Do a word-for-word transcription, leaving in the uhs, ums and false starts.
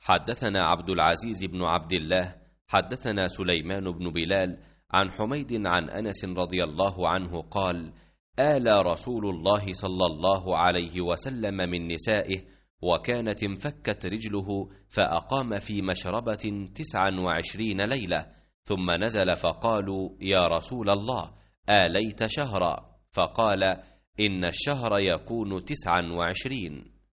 حدثنا عبد العزيز بن عبد الله حدثنا سليمان بن بلال عن حميد عن أنس رضي الله عنه قال: آلى رسول الله صلى الله عليه وسلم من نسائه، وكانت انفكت رجله، فأقام في مشربة تسعا وعشرين ليلة، ثم نزل فقالوا: يا رسول الله، آليت شهرا؟ فقال: إن الشهر يكون تسعا وعشرين.